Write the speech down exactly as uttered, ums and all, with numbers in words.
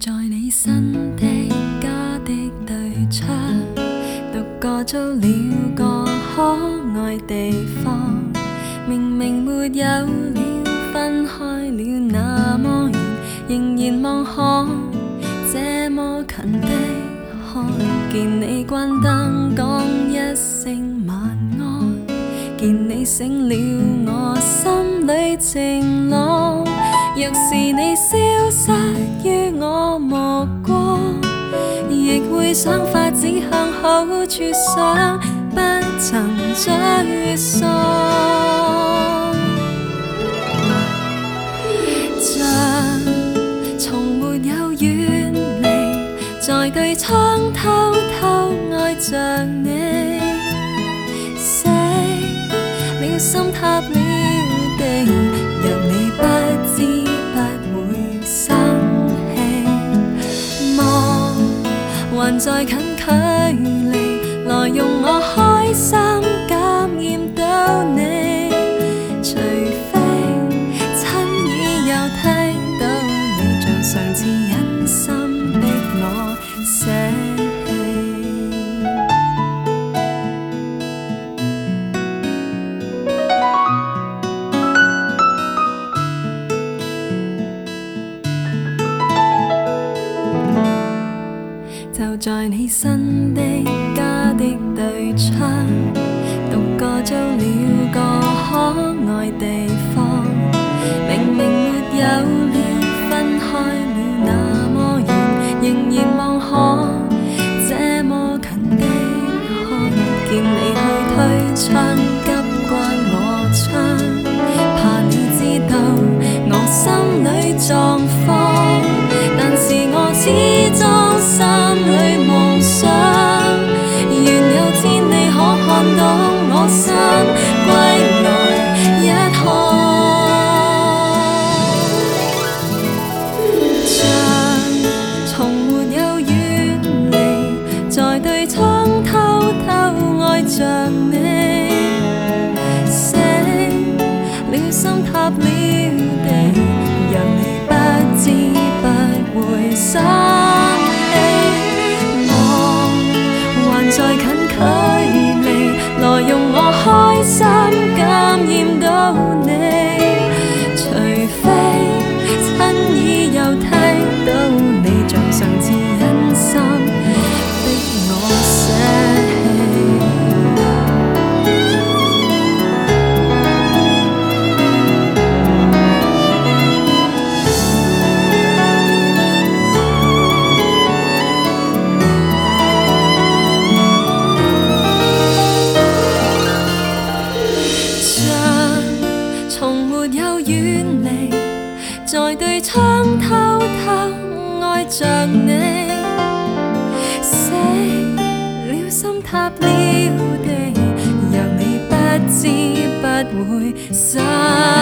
在你新的家的對窗，獨個租了個可愛地方，明明沒有了，分開了那麼遠，仍然望可這麼近的看見你關燈，講一聲晚安，見你醒了，我心裏晴朗。若是你消失於我目光，亦會想法子向好處想，不曾沮喪。像從沒有遠離，在對窗偷偷愛着你，死了心塌了地，若你不知不會生氣，望還在近距離，來用我開心感染到你，除非親耳又聽到你像上次忍心的我捨就在你新的家的對窗，獨個租了個可愛地方，明明沒有了，分開了那麼遠，仍然望可這麼近的看見你去推窗，急關我窗，怕你知道我心裏狀況，但是我始終心裏夢想，願有天你可看到我心歸來一看，像從沒有遠離，在對窗偷偷愛着你，死了心塌了地，讓你不知不會生氣，望還在近距離，來用我開心感染到你，除非親耳又聽到你像上次忍心的我捨在對窗偷偷愛着你，死了心塌了地，讓你不知不會生